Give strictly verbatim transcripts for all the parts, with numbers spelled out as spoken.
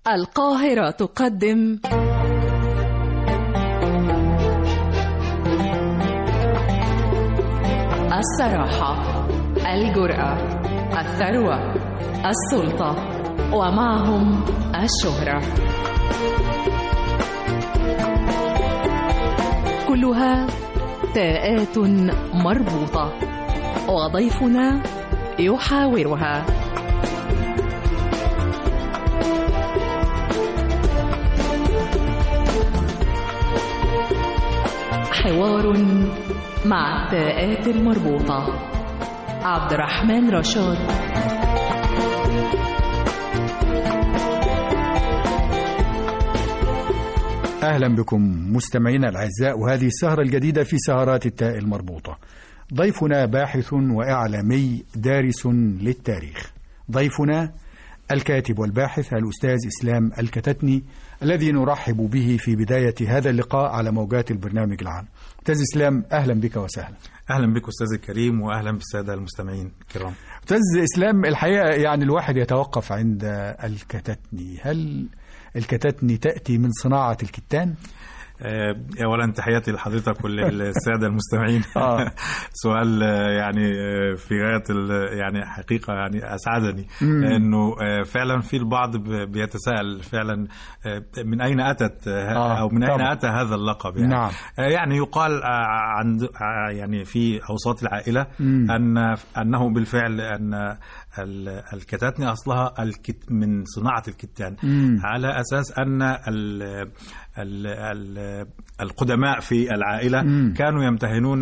القاهرة تقدم الصراحة، الجرأة، الثروة، السلطة، ومعهم الشهرة، كلها تاءات مربوطة، وضيفنا يحاورها. حوار مع التاءات المربوطة. عبد الرحمن رشاد. أهلا بكم مستمعينا الأعزاء، وهذه السهرة الجديدة في سهرات التاء المربوطة. ضيفنا باحث وإعلامي دارس للتاريخ. ضيفنا الكاتب والباحث الأستاذ إسلام الكتتني، الذي نرحب به في بداية هذا اللقاء على موجات البرنامج العام. أستاذ إسلام، أهلا بك وسهلا. أهلا بك أستاذ الكريم، وأهلا بالسادة المستمعين الكرام. أستاذ إسلام، الحقيقة يعني الواحد يتوقف عند الكتتني. هل الكتتني تأتي من صناعة الكتان؟ أولا تحياتي لحضرتك وللسادة المستمعين. سؤال يعني في غاية يعني حقيقة يعني أسعدني، لأنه فعلا في البعض بيتساءل فعلا من أين أتت أو من أين أتى هذا اللقب. يعني نعم. يعني يقال عند يعني في أوساط العائلة أن أنه بالفعل أن الكتاتني أصلها من صناعة الكتان، على أساس أن ال ال ال القدماء في العائلة مم. كانوا يمتهنون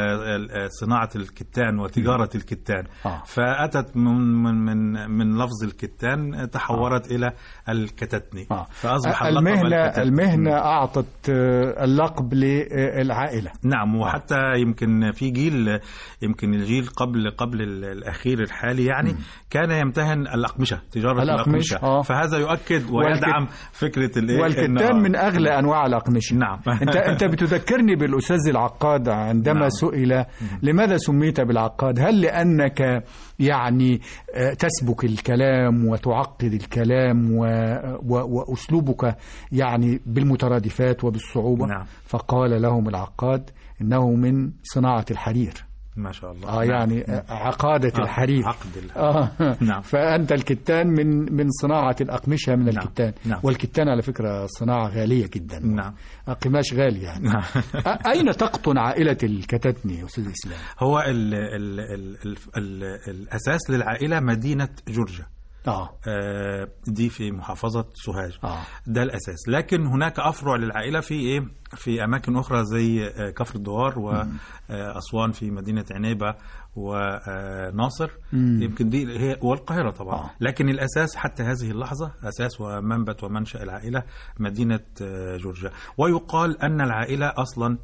صناعة الكتان وتجارة الكتان. آه. فأتت من من من لفظ الكتان تحورت آه. إلى الكتتني. آه. فأصبح المهنة المهنة أعطت اللقب للعائلة. نعم. وحتى آه. يمكن في جيل، يمكن الجيل قبل قبل الأخير الحالي يعني مم. كان يمتهن الأقمشة، تجارة الأقمشة. آه. فهذا يؤكد ويدعم والكت... فكرة الإيه، والكتان من أغلى أنواع الأقمشة. نعم. انت انت بتذكرني بالاستاذ العقاد عندما نعم. سئل لماذا سميت بالعقاد، هل لانك يعني تسبك الكلام وتعقد الكلام و... و... واسلوبك يعني بالمترادفات وبالصعوبه؟ نعم. فقال لهم العقاد انه من صناعه الحرير. ما شاء الله. اه يعني نعم. عقادة آه. الحرير. عقد الحرير. آه. نعم. فأنت الكتان من من صناعة الأقمشة من نعم. الكتان. نعم. والكتان على فكرة صناعة غالية جدا. نعم. قماش غالي يعني. نعم. أين تقطن عائلة الكتتني يا أستاذ إسلام؟ هو ال ال ال ال ال الأساس للعائلة مدينة جورجيا. آه. آه دي في محافظة سوهاج. آه. ده الأساس، لكن هناك أفرع للعائلة في إيه في أماكن أخرى زي كفر الدوار وأسوان في مدينة عنيبة وناصر. مم. يمكن دي هي والقاهرة طبعا. آه. لكن الأساس حتى هذه اللحظة، أساس ومنبت ومنشأ العائلة مدينة جورجيا. ويقال أن العائلة أصلا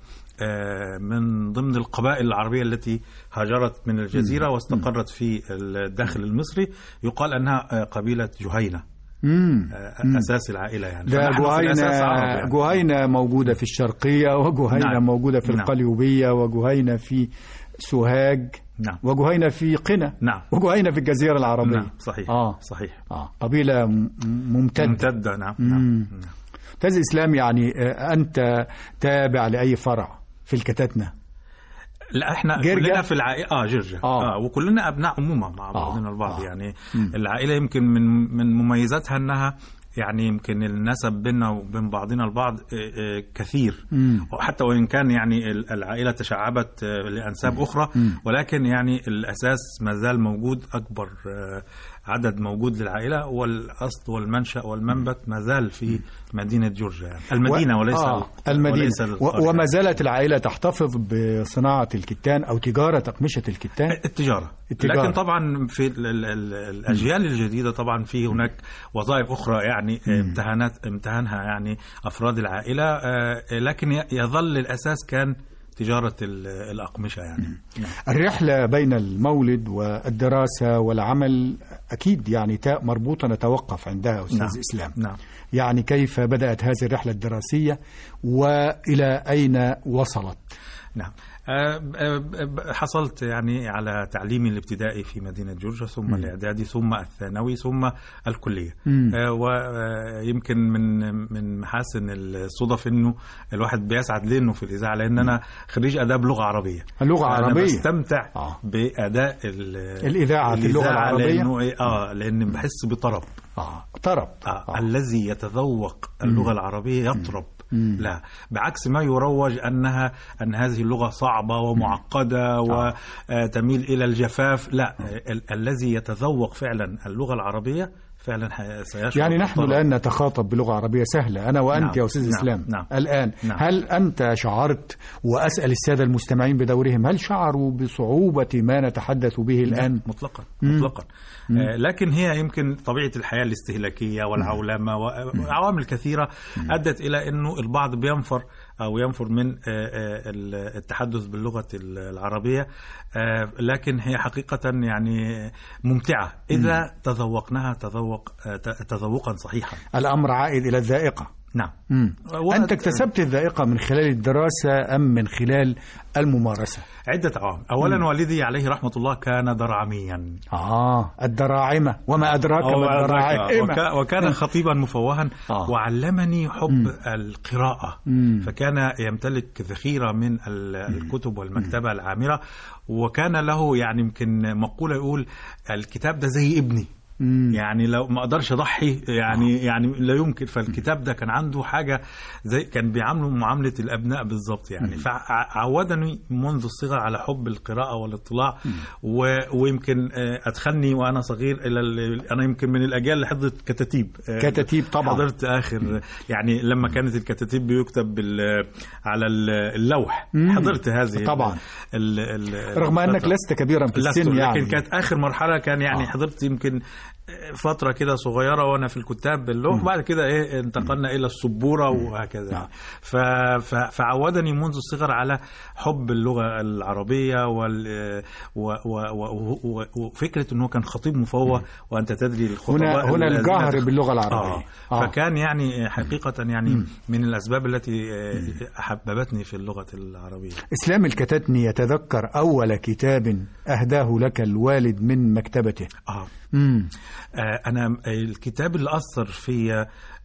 من ضمن القبائل العربية التي هاجرت من الجزيرة واستقرت في الداخل المصري. يقال أنها قبيلة جهينة. مم. أساس العائلة يعني. جهينة يعني. جهينة موجودة في الشرقية، وجهينة نعم. موجودة في نعم. القليوبية، وجهينة في سوهاج. نعم. وجهينة في قنا. نعم. وجهينة في الجزيرة العربية. نعم. صحيح. آه. صحيح. آه. قبيلة ممتدة. ممتدة. نعم. نعم. أستاذ إسلام، يعني أنت تابع لأي فرع في الكتاتنة؟ لا، احنا جرجة؟ كلنا في العائله اه جرجة آه. اه وكلنا ابناء عمومه مع بعضنا البعض. آه. يعني م. العائله يمكن من من مميزاتها انها يعني يمكن النسب بيننا وبين بعضنا البعض كثير، وحتى وإن كان يعني العائلة تشعبت لأنساب أخرى، ولكن يعني الأساس ما زال موجود. أكبر عدد موجود للعائلة والأصل والمنشأ والمنبت ما زال في مدينة جورجيا، يعني المدينة وليس آه المدينة وليس و... وما زالت العائلة تحتفظ بصناعة الكتان أو تجارة أقمشة الكتان. التجارة. التجارة. لكن طبعا في ال ال ال الأجيال الجديدة طبعا في هناك وظائف أخرى يعني امتهانات امتهانها يعني أفراد العائلة، لكن يظل الأساس كان تجارة الأقمشة يعني. الرحلة بين المولد والدراسة والعمل أكيد يعني تاء مربوطة نتوقف عندها أستاذ نعم. إسلام. نعم. يعني كيف بدأت هذه الرحلة الدراسية وإلى أين وصلت؟ نعم. حصلت يعني على تعليمي الابتدائي في مدينة جورجيا، ثم الإعدادي، ثم الثانوي، ثم الكلية. ويمكن من من محاسن الصدف إنه الواحد بيسعد لأنه في الإذاعة، لأن أنا خريج آداب لغة عربية. اللغة العربية بستمتع آه. بأداء الإذاعة في اللغة العربية، لأنه آه لأن بحس بطرب آه طرب آه. آه. الذي يتذوق اللغة العربية يطرب. مم. لا، بعكس ما يروج أنها أن هذه اللغة صعبة ومعقدة آه. وتميل إلى الجفاف. لا، ال- الذي يتذوق فعلا اللغة العربية فعلا سيشعر. يعني نحن الآن نتخاطب بلغة عربية سهلة أنا وأنت. نعم. يا أستاذ نعم. إسلام نعم. الآن نعم. هل أنت شعرت، وأسأل السادة المستمعين بدورهم، هل شعروا بصعوبة ما نتحدث به الآن؟ مطلقا مطلقا. آه لكن هي يمكن طبيعة الحياة الاستهلاكية والعولمة وعوامل كثيرة أدت إلى أنه البعض بينفر أو ينفر من التحدث باللغة العربية، لكن هي حقيقة يعني ممتعة إذا م. تذوقناها تذوق تذوقا صحيحا. الأمر عائد إلى الذائقة. نعم. أنت اكتسبت الذائقة من خلال الدراسة أم من خلال الممارسة؟ عدة عوامل. أولا م. والدي عليه رحمة الله كان دراعميا. آه الدراعمة، وما أدراك ما الدراعمة. وكا وكان خطيبا مفوها. آه. وعلمني حب م. القراءة. م. فكان يمتلك ذخيرة من الكتب والمكتبة م. العامرة، وكان له يعني يمكن مقولة يقول الكتاب ده زي ابني. مم. يعني لو ما اقدرش اضحي يعني آه. يعني لا يمكن. فالكتاب ده كان عنده حاجه زي كان بيعامله معامله الابناء بالظبط يعني. فعودني منذ الصغر على حب القراءه والاطلاع. و... ويمكن ادخلني وانا صغير الى ال... انا يمكن من الاجيال اللي حضرت كتاتيب. كتاتيب طبعا. حضرت اخر مم. يعني لما كانت الكتاتيب بيكتب بال... على اللوح. مم. حضرت هذه طبعا. ال... ال... رغم انك لست كبيرا في السن يعني. لكن كانت اخر مرحله كان يعني آه. حضرت يمكن فترة كده صغيرة وأنا في الكتاب باللوح، بعد كده إيه انتقلنا إلى السبورة وهكذا. ف... ف... فعودني منذ الصغر على حب اللغة العربية وال... و... و... و... وفكرة أنه كان خطيب مفوه، وأنت تدري الخطباء هنا, هنا الجهر باللغة العربية. آه. آه. فكان يعني حقيقة يعني م. من الأسباب التي حببتني في اللغة العربية. إسلام الكتاتني يتذكر أول كتاب أهداه لك الوالد من مكتبته. آه. مم. آه أنا الكتاب اللي أثر في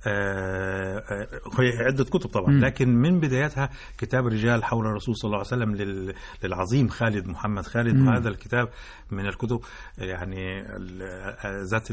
هي عدة كتب طبعا، م. لكن من بدايتها كتاب رجال حول الرسول صلى الله عليه وسلم للعظيم خالد محمد خالد. م. وهذا الكتاب من الكتب يعني ذات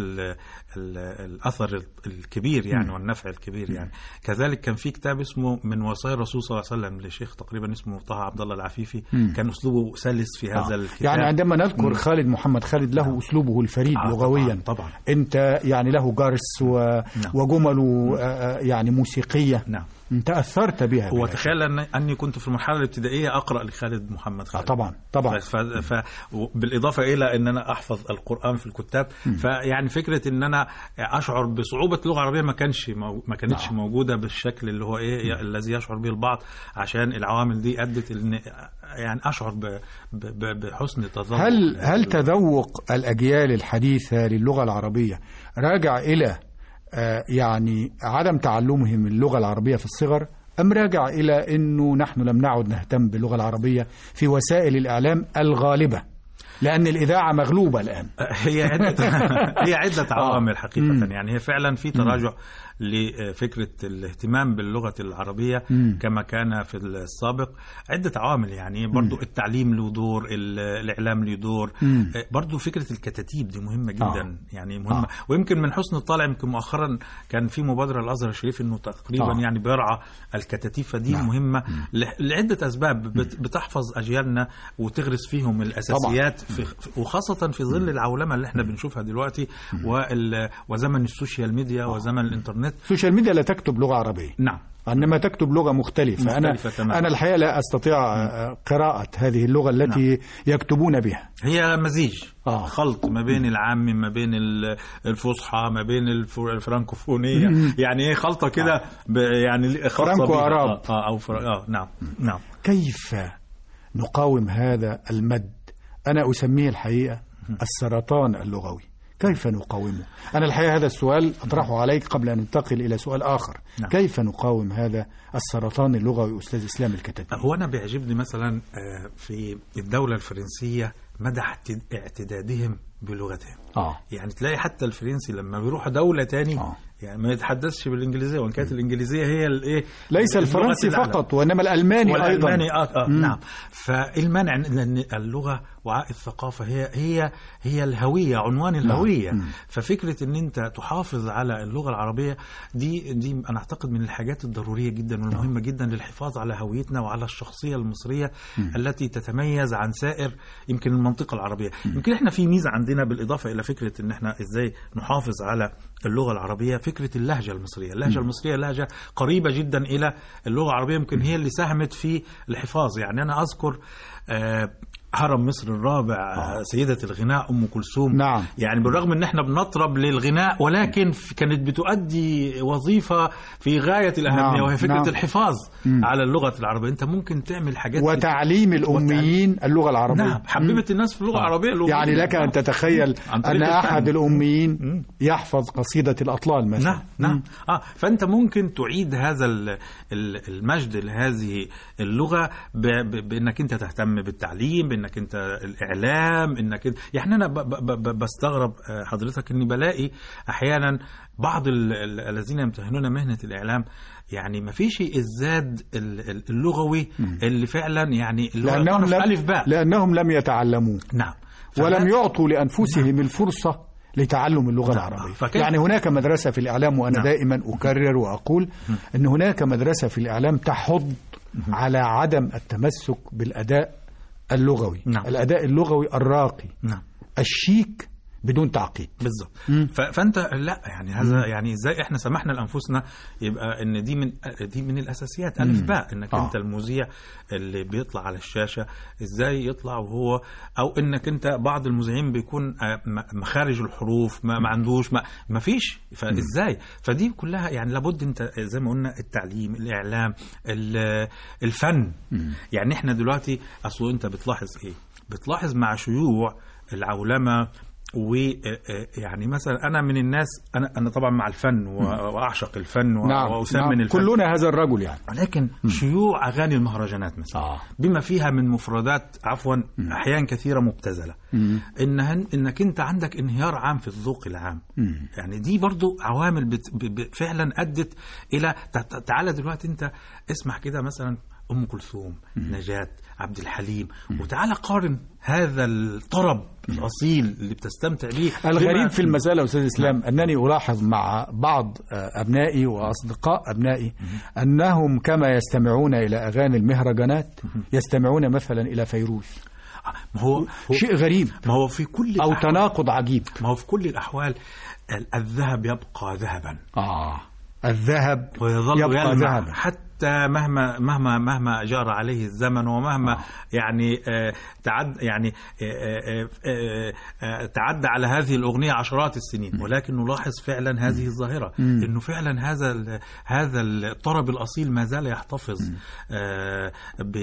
الأثر الكبير يعني م. والنفع الكبير يعني. كذلك كان في كتاب اسمه من وصايا الرسول صلى الله عليه وسلم لشيخ تقريبا اسمه طه عبد الله العفيفي. م. كان أسلوبه سلس في هذا آه. الكتاب. يعني عندما نذكر م. خالد محمد خالد له أسلوبه الفريد آه لغويا. طبعا, طبعا. أنت يعني له جرس و... نعم. وجمله يعني موسيقية. نعم. انت أثرت بها. وتخيل أن أني كنت في المرحلة الابتدائية أقرأ لخالد محمد خالد. آه طبعا طبعا. ف... ف... بالإضافة إلى أن أنا أحفظ القرآن في الكتاب. م. فيعني فكرة أن أنا أشعر بصعوبة اللغة العربية ما كانش مو... ما كانتش آه. موجودة بالشكل اللي هو إيه م. الذي يشعر به البعض، عشان العوامل دي أدت إن يعني أشعر ب... ب... بحسن تذوق. هل هل تذوق الأجيال الحديثة للغة العربية راجع إلى يعني عدم تعلمهم اللغة العربية في الصغر، أم راجع إلى أنه نحن لم نعد نهتم باللغة العربية في وسائل الإعلام الغالبة، لأن الإذاعة مغلوبة الآن؟ هي عدة هي عدة عوامل حقيقة. يعني هي فعلا في تراجع لفكرة الاهتمام باللغة العربية م. كما كان في السابق. عدة عوامل يعني برضو م. التعليم له دور، الإعلام له دور، م. برضو فكرة الكتاتيب دي مهمة جدا. آه. يعني مهمة. آه. ويمكن من حسن الطالع يمكن مؤخرا كان في مبادرة الأزهر الشريف إنه تقريبا آه. يعني بيرعى الكتاتيب، فدي آه. مهمة م. لعدة أسباب بتحفظ أجيالنا وتغرس فيهم الأساسيات في وخاصة في ظل العولمة اللي احنا بنشوفها دلوقتي وزمن السوشيال ميديا وزمن الإنترنت. السوشيال ميديا لا تكتب لغة عربية. نعم. إنما تكتب لغة مختلفة. مختلفة أنا, أنا الحقيقة لا أستطيع م. قراءة هذه اللغة التي نعم. يكتبون بها. هي مزيج آه. خلط ما بين العامي ما بين الفصحى ما بين الفرانكوفونية. يعني ايه خلطة كده آه. يعني فرانكو عرب آه. أو فر... آه. نعم. نعم. كيف نقاوم هذا المد؟ أنا أسميه الحقيقة السرطان اللغوي. كيف نقاومه؟ أنا الحقيقة هذا السؤال أطرحه عليك قبل أن ننتقل إلى سؤال آخر. نعم. كيف نقاوم هذا السرطان اللغوي أستاذ إسلام الكتاتني؟ هو أنا بيعجبني مثلا في الدولة الفرنسية مدى اعتدادهم بلغتهم. آه. يعني تلاقي حتى الفرنسي لما بيروح دولة تاني آه. يعني ما يتحدثش بالإنجليزية، وإن كانت الإنجليزية هي الإيه ليس الفرنسي فقط وإنما الألماني أيضا. والألماني آه آه نعم. فالمانع لأن اللغة وعاء الثقافة هي هي هي الهوية، عنوان الهوية. نعم. ففكرة إن أنت تحافظ على اللغة العربية دي دي أنا أعتقد من الحاجات الضرورية جدا والمهمة جدا للحفاظ على هويتنا وعلى الشخصية المصرية م. التي تتميز عن سائر يمكن المنطقة العربية. م. يمكن إحنا في ميزة عندنا بالإضافة إلى فكرة إن إحنا إزاي نحافظ على اللغة العربية، فكرة اللهجة المصرية. اللهجة م. المصرية لهجة قريبة جدا إلى اللغة العربية، يمكن هي اللي ساهمت في الحفاظ. يعني أنا أذكر آه هرم مصر الرابع، آه. سيدة الغناء أم كلثوم. نعم. يعني بالرغم ان احنا بنطرب للغناء ولكن كانت بتؤدي وظيفة في غاية الأهمية. نعم. وهي فكرة نعم. الحفاظ م. على اللغة العربية. انت ممكن تعمل حاجات وتعليم الأميين وتعليم. اللغة العربية. نعم. حببت الناس في اللغة آه. العربية. يعني لك أن تتخيل أن أحد الأميين م. يحفظ قصيدة الأطلال مثلا. نعم. نعم. آه. فأنت ممكن تعيد هذا المجد لهذه اللغة بأنك أنت تهتم بالتعليم، انك انت الاعلام، انك انت يعني انا ب ب ب بستغرب حضرتك اني بلاقي احيانا بعض الذين يمتهنون مهنة الاعلام يعني ما فيش الزاد اللغوي اللي فعلا يعني لانهم لم الف باء لانهم لم يتعلموا. نعم. ولم يعطوا لانفسهم نعم. الفرصة لتعلم اللغة نعم. العربية. يعني هناك مدرسة في الإعلام، وأنا نعم. دائما أكرر وأقول أن هناك مدرسة في الإعلام تحض على عدم التمسك بالأداء اللغوي. نعم. الأداء اللغوي الراقي. نعم. الشيك بدون تعقيد. بالظبط. فانت لا يعني هذا مم. يعني ازاي احنا سمحنا لانفسنا يبقى ان دي من دي من الاساسيات الف باء انك آه. انت المذيع اللي بيطلع على الشاشه ازاي يطلع وهو او انك انت بعض المذيعين بيكون مخارج الحروف ما, ما عندوش ما, ما فيش فازاي. فدي كلها يعني لابد انت زي ما قلنا التعليم، الاعلام، الفن. مم. يعني احنا دلوقتي اصل انت بتلاحظ ايه؟ بتلاحظ مع شيوع العولمه ويعني مثلا أنا من الناس أنا أنا طبعا مع الفن وأعشق الفن نعم. وأسمن نعم. الفن. كلنا هذا الرجل يعني. لكن شيوع أغاني المهرجانات مثلا آه. بما فيها من مفردات عفوا م. أحيان كثيرة مبتذلة، إنها إنك أنت عندك انهيار عام في الذوق العام. م. يعني دي برضو عوامل بت... ب... فعلا أدت إلى تعالى دلوقتي أنت اسمع كده مثلا أم كلثوم، نجاة، عبد الحليم، وتعالى قارن هذا الطرب الأصيل اللي بتستمتع به. الغريب في المسألة أستاذ إسلام أنني ألاحظ مع بعض أبنائي وأصدقاء أبنائي أنهم كما يستمعون إلى أغاني المهرجانات يستمعون مثلا إلى فيروز. ما هو شيء غريب. ما هو في كل أو تناقض عجيب. ما هو في كل الأحوال الذهب يبقى ذهبا. آه الذهب ويظل يبقى ذهبا حتى مهما مهما مهما جار عليه الزمن ومهما آه. يعني آه تعد يعني آه آه آه تعدى على هذه الأغنية عشرات السنين. م. ولكن نلاحظ فعلا هذه الظاهرة م. إنه فعلا هذا هذا الطرب الأصيل ما زال يحتفظ آه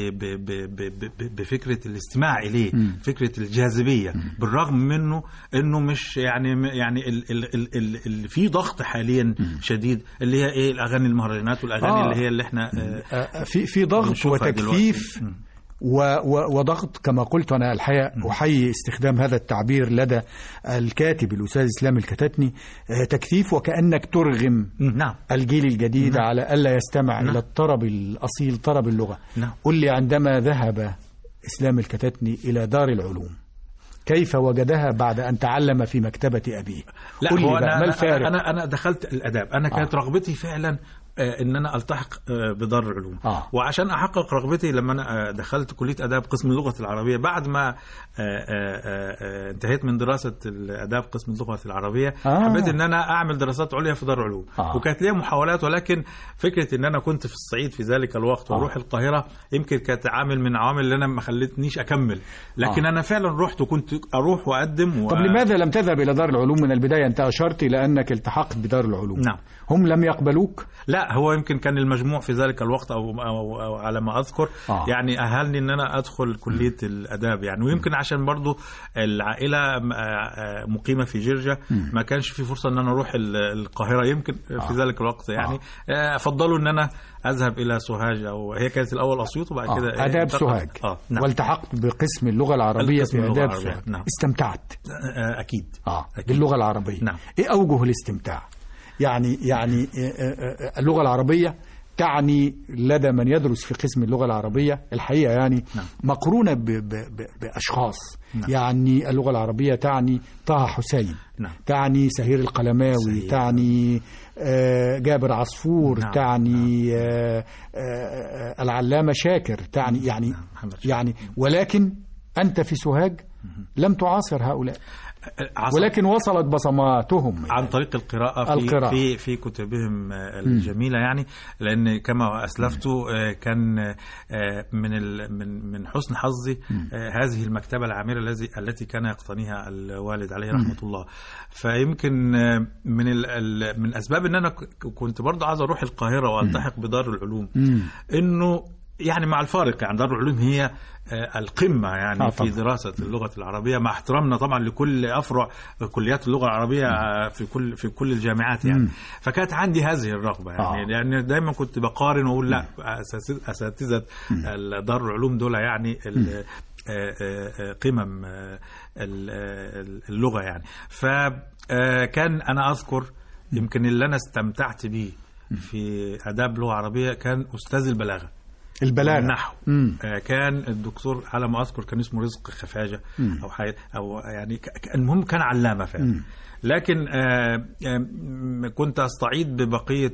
بفكرة الاستماع إليه. م. فكرة الجاذبية. م. بالرغم منه إنه مش يعني يعني ال ال ال ال ال في ضغط حاليا م. شديد اللي هي إيه الأغاني المهرجانات والأغاني آه. اللي هي اللي إحنا في في ضغط وتكثيف وضغط كما قلت. أنا الحقيقة أحيي استخدام هذا التعبير لدى الكاتب الأستاذ إسلام الكتاتني، تكثيف وكأنك ترغم نعم. الجيل الجديد نعم. على ألا يستمع نعم. إلى الطرب الأصيل طرب اللغة. نعم. قل لي عندما ذهب إسلام الكتاتني إلى دار العلوم كيف وجدها بعد أن تعلم في مكتبة أبيه؟ لا هو أنا, أنا, أنا, أنا دخلت الأداب. أنا كانت آه. رغبتي فعلا ان انا التحق بدار العلوم. آه. وعشان احقق رغبتي لما انا دخلت كليه اداب قسم اللغه العربيه بعد ما انتهيت من دراسه الاداب قسم اللغه العربيه آه. حبيت ان انا اعمل دراسات عليا في دار العلوم. آه. وكانت لي محاولات، ولكن فكره ان انا كنت في الصعيد في ذلك الوقت واروح آه. القاهره يمكن كانت عامل من عوامل اللي انا ما خلتنيش اكمل. لكن آه. انا فعلا رحت وكنت اروح واقدم و... طب لماذا لم تذهب الى دار العلوم من البدايه؟ انت اشرت الى انك التحقت بدار العلوم. نعم. هم لم يقبلوك؟ لا لا هو يمكن كان المجموع في ذلك الوقت أو, أو, أو على ما أذكر آه. يعني أهلني أن أنا أدخل كلية م. الأداب يعني. ويمكن عشان برضو العائلة مقيمة في جرجة م. ما كانش في فرصة أن أنا أروح القاهرة يمكن آه. في ذلك الوقت يعني آه. أفضلوا أن أنا أذهب إلى سوهاج، أو هي كانت الأول أسيوط وبعد كده آه. آداب سوهاج آه. نعم. والتحقت بقسم اللغة العربية في آداب سوهاج. نعم. استمتعت آه. أكيد. آه. أكيد باللغة العربية. نعم. إيه أوجه الاستمتاع؟ يعني يعني اللغة العربية تعني لدى من يدرس في قسم اللغة العربية الحقيقة يعني نعم. مقرونة ب ب ب بأشخاص نعم. يعني اللغة العربية تعني طه حسين نعم. تعني سهير القلماوي سهير. تعني جابر عصفور نعم. تعني نعم. العلامة شاكر تعني يعني نعم. يعني ولكن أنت في سوهاج لم تعاصر هؤلاء ولكن وصلت بصماتهم عن طريق القراءة في القراءة. في في كتبهم الجميلة يعني. لأن كما أسلفت كان من من من حسن حظي هذه المكتبة العامرة التي التي كان يقتنيها الوالد عليه رحمة الله. فيمكن من من أسباب أن أنا كنت برضه عايز أروح القاهرة وألتحق بدار العلوم إنه يعني مع الفارق يعني دار العلوم هي القمة يعني آه في دراسة اللغة العربية، مع احترامنا طبعا لكل أفرع كليات اللغة العربية في كل في كل الجامعات يعني. م. فكانت عندي هذه الرغبة يعني آه. يعني دايما كنت بقارن وأقول لا أساتذة دار العلوم دول يعني قمم اللغة يعني. فكان أنا أذكر يمكن اللي أنا استمتعت به في آداب لغة عربية كان أستاذ البلاغة البلاغة النحو. آه كان الدكتور على ما أذكر كان اسمه رزق خفاجة مم. أو حي... أو يعني المهم كان علامة فعلا. لكن آه آه كنت أستعيد ببقية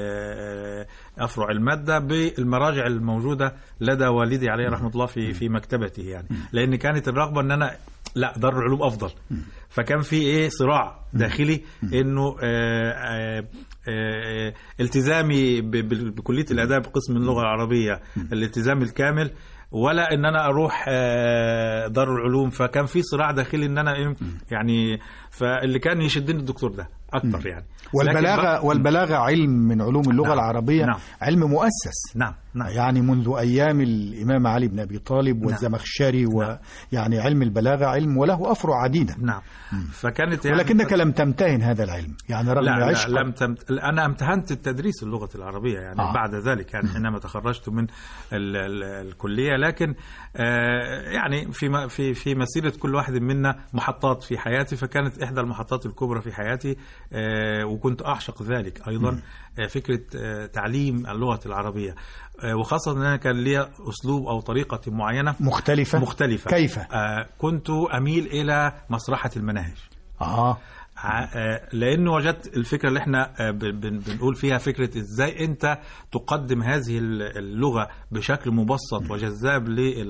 أفرع المادة بالمراجع الموجودة لدى والدي عليه رحمة الله في في مكتبته يعني. لأن كانت الرغبة أن أنا لا دار العلوم أفضل. فكان في إيه صراع داخلي إنه آه آه آه التزامي بكلية الآداب قسم اللغة العربية الالتزام الكامل، ولا ان انا اروح دار العلوم. فكان في صراع داخلي ان انا يعني فاللي كان يشدني الدكتور ده اكتر يعني. والبلاغه والبلاغه علم من علوم اللغه نعم. العربيه نعم. علم مؤسس نعم. نعم. يعني منذ ايام الامام علي بن ابي طالب والزمخشري نعم. ويعني علم البلاغه علم وله افرع عديده نعم. فكانت يعني ولكنك لم تمتهن هذا العلم يعني رغم لا, عشق لا لم تمت... انا امتهنت التدريس اللغه العربيه يعني آه. بعد ذلك يعني حينما تخرجت من ال... ال... الكليه. لكن آه يعني في في في مسيره كل واحد منا محطات في حياتي، فكانت احدى المحطات الكبرى في حياتي آه وكنت اعشق ذلك ايضا آه فكره آه تعليم اللغه العربيه، آه وخاصه ان انا كان لي اسلوب او طريقه معينه مختلفه مختلفه كيف آه كنت اميل الى مسرحه المناهج. اه لأنه وجدت الفكرة اللي احنا بنقول فيها فكرة ازاي انت تقدم هذه اللغة بشكل مبسط وجذاب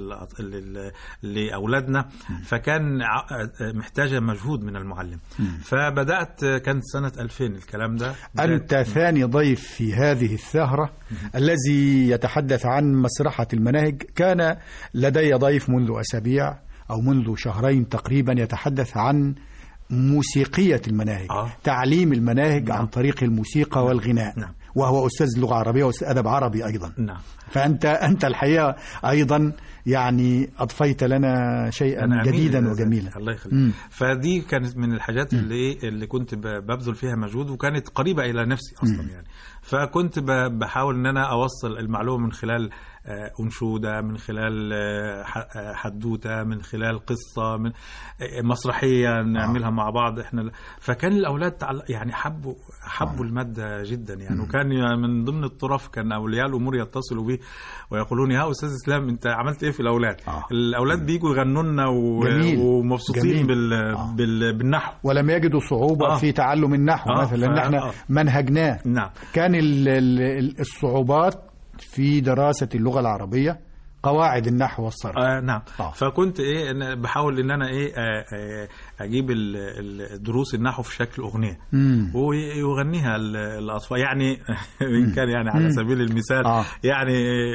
لأولادنا، فكان محتاجة مجهود من المعلم. فبدأت كانت سنة ألفين الكلام ده. أنت ثاني ضيف في هذه الثهرة الذي يتحدث عن مسرحة المناهج. كان لدي ضيف منذ أسابيع أو منذ شهرين تقريبا يتحدث عن موسيقية المناهج آه. تعليم المناهج نعم. عن طريق الموسيقى نعم. والغناء نعم. وهو أستاذ لغة عربية وأستاذ أدب عربي أيضا نعم. فأنت أنت الحقيقة أيضا يعني أضفيت لنا شيئا جديدا وجميلا. الله يخليك. فدي كانت من الحاجات اللي اللي كنت ببذل فيها مجهود وكانت قريبة إلى نفسي أصلا م. يعني. فكنت بحاول أن أنا أوصل المعلومة من خلال أنشودة، من خلال حدوتة، من خلال قصة، من مسرحية نعملها آه. مع بعض إحنا. فكان الأولاد يعني حبوا حبوا آه. المادة جدا يعني م. وكان من ضمن الطرف كان أولياء الأمور يتصلوا بي ويقولون يا أستاذ إسلام أنت عملت إيه في الأولاد؟ آه. الأولاد بيجوا يغنوا لنا ومبسوطين بال... آه. بال... بالنحو ولم يجدوا صعوبة آه. في تعلم النحو آه. مثلا لأن احنا آه. منهجناه نعم. كان الصعوبات في دراسة اللغة العربية قواعد النحو والصرف. آه نعم. آه. فكنت ايه أنا بحاول ان انا ايه آه آه اجيب الدروس النحو في شكل اغنيه ويغنيها الاطفال يعني ان كان يعني على سبيل المثال آه. يعني